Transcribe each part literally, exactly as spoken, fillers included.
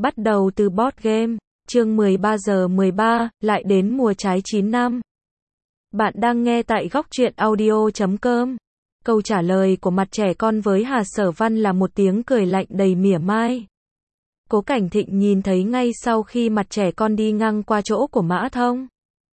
Bắt đầu từ board game, chương mười ba giờ mười ba, lại đến mùa trái chín năm. Bạn đang nghe tại góc truyện audio chấm com. Câu trả lời của mặt trẻ con với Hà Sở Văn là một tiếng cười lạnh đầy mỉa mai. Cố Cảnh Thịnh nhìn thấy ngay sau khi mặt trẻ con đi ngang qua chỗ của Mã Thông.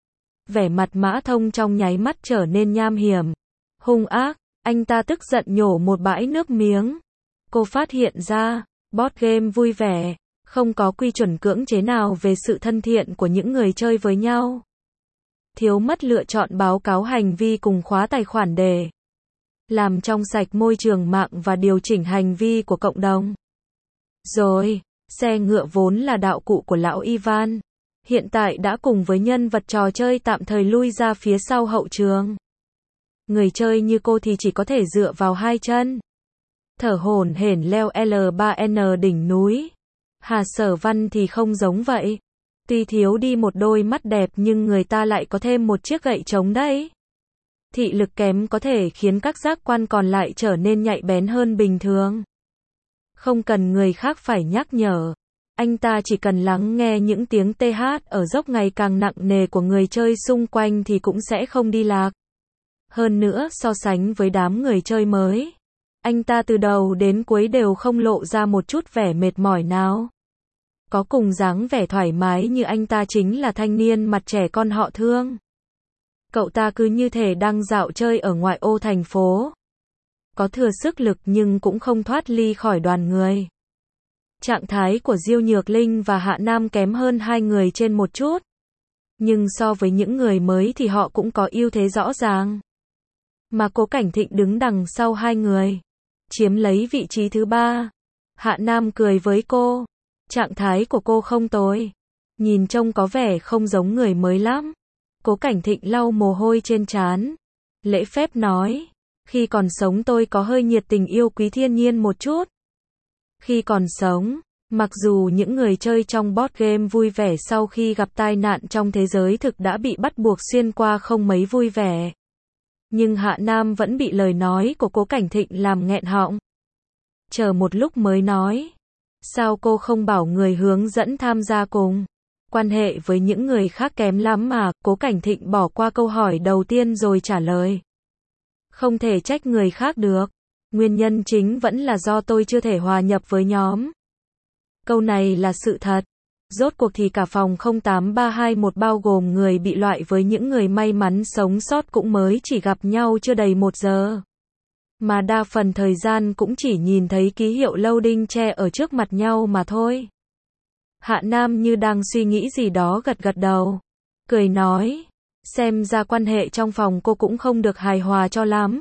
Vẻ mặt Mã Thông trong nháy mắt trở nên nham hiểm, hung ác, anh ta tức giận nhổ một bãi nước miếng. Cô phát hiện ra, board game vui vẻ, không có quy chuẩn cưỡng chế nào về sự thân thiện của những người chơi với nhau. Thiếu mất lựa chọn báo cáo hành vi cùng khóa tài khoản để làm trong sạch môi trường mạng và điều chỉnh hành vi của cộng đồng. Rồi, xe ngựa vốn là đạo cụ của lão Ivan, hiện tại đã cùng với nhân vật trò chơi tạm thời lui ra phía sau hậu trường. Người chơi như cô thì chỉ có thể dựa vào hai chân, thở hổn hển leo L ba N đỉnh núi. Hà Sở Văn thì không giống vậy. Tuy thiếu đi một đôi mắt đẹp nhưng người ta lại có thêm một chiếc gậy trống đấy. Thị lực kém có thể khiến các giác quan còn lại trở nên nhạy bén hơn bình thường. Không cần người khác phải nhắc nhở, anh ta chỉ cần lắng nghe những tiếng tê hát ở dốc ngày càng nặng nề của người chơi xung quanh thì cũng sẽ không đi lạc. Hơn nữa, so sánh với đám người chơi mới, anh ta từ đầu đến cuối đều không lộ ra một chút vẻ mệt mỏi nào. Có cùng dáng vẻ thoải mái như anh ta chính là thanh niên mặt trẻ con họ Thương. Cậu ta cứ như thể đang dạo chơi ở ngoại ô thành phố. Có thừa sức lực nhưng cũng không thoát ly khỏi đoàn người. Trạng thái của Diêu Nhược Linh và Hạ Nam kém hơn hai người trên một chút. Nhưng so với những người mới thì họ cũng có ưu thế rõ ràng. Mà Cố Cảnh Thịnh đứng đằng sau hai người, chiếm lấy vị trí thứ ba. Hạ Nam cười với cô. Trạng thái của cô không tồi, nhìn trông có vẻ không giống người mới lắm. Cố Cảnh Thịnh lau mồ hôi trên trán, lễ phép nói, khi còn sống tôi có hơi nhiệt tình yêu quý thiên nhiên một chút. Khi còn sống, mặc dù những người chơi trong board game vui vẻ sau khi gặp tai nạn trong thế giới thực đã bị bắt buộc xuyên qua không mấy vui vẻ, nhưng Hạ Nam vẫn bị lời nói của Cố Cảnh Thịnh làm nghẹn họng. Chờ một lúc mới nói, sao cô không bảo người hướng dẫn tham gia cùng? Quan hệ với những người khác kém lắm mà. Cố Cảnh Thịnh bỏ qua câu hỏi đầu tiên rồi trả lời. Không thể trách người khác được. Nguyên nhân chính vẫn là do tôi chưa thể hòa nhập với nhóm. Câu này là sự thật. Rốt cuộc thì cả phòng không tám ba hai một bao gồm người bị loại với những người may mắn sống sót cũng mới chỉ gặp nhau chưa đầy một giờ. Mà đa phần thời gian cũng chỉ nhìn thấy ký hiệu loading che ở trước mặt nhau mà thôi. Hạ Nam như đang suy nghĩ gì đó gật gật đầu. Cười nói, xem ra quan hệ trong phòng cô cũng không được hài hòa cho lắm.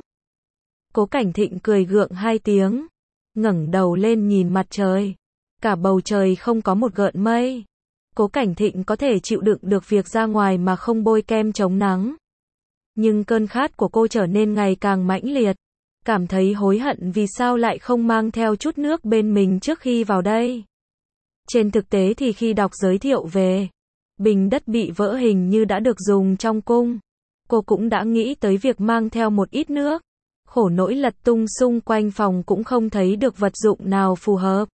Cố Cảnh Thịnh cười gượng hai tiếng, ngẩng đầu lên nhìn mặt trời. Cả bầu trời không có một gợn mây. Cố Cảnh Thịnh có thể chịu đựng được việc ra ngoài mà không bôi kem chống nắng. Nhưng cơn khát của cô trở nên ngày càng mãnh liệt. Cảm thấy hối hận vì sao lại không mang theo chút nước bên mình trước khi vào đây. Trên thực tế thì khi đọc giới thiệu về bình đất bị vỡ hình như đã được dùng trong cung, cô cũng đã nghĩ tới việc mang theo một ít nước. Khổ nỗi lật tung xung quanh phòng cũng không thấy được vật dụng nào phù hợp.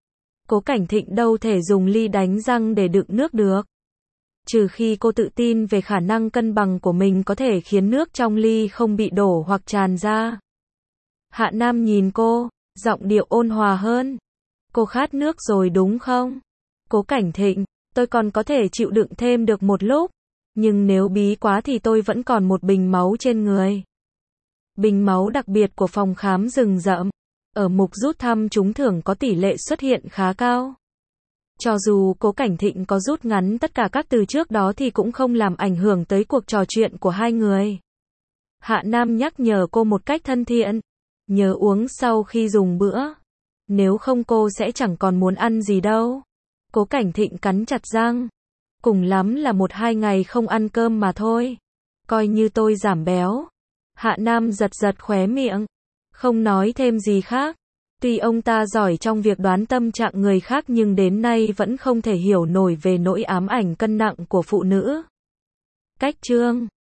Cố Cảnh Thịnh đâu thể dùng ly đánh răng để đựng nước được. Trừ khi cô tự tin về khả năng cân bằng của mình có thể khiến nước trong ly không bị đổ hoặc tràn ra. Hạ Nam nhìn cô, giọng điệu ôn hòa hơn. Cô khát nước rồi đúng không? Cố Cảnh Thịnh, tôi còn có thể chịu đựng thêm được một lúc. Nhưng nếu bí quá thì tôi vẫn còn một bình máu trên người. Bình máu đặc biệt của phòng khám rừng rậm. Ở mục rút thăm trúng thưởng có tỷ lệ xuất hiện khá cao. Cho dù Cố Cảnh Thịnh có rút ngắn tất cả các từ trước đó thì cũng không làm ảnh hưởng tới cuộc trò chuyện của hai người. Hạ Nam nhắc nhở cô một cách thân thiện. Nhớ uống sau khi dùng bữa. Nếu không cô sẽ chẳng còn muốn ăn gì đâu. Cố Cảnh Thịnh cắn chặt răng. Cùng lắm là một hai ngày không ăn cơm mà thôi. Coi như tôi giảm béo. Hạ Nam giật giật khóe miệng. Không nói thêm gì khác. Tuy ông ta giỏi trong việc đoán tâm trạng người khác nhưng đến nay vẫn không thể hiểu nổi về nỗi ám ảnh cân nặng của phụ nữ. Cách chương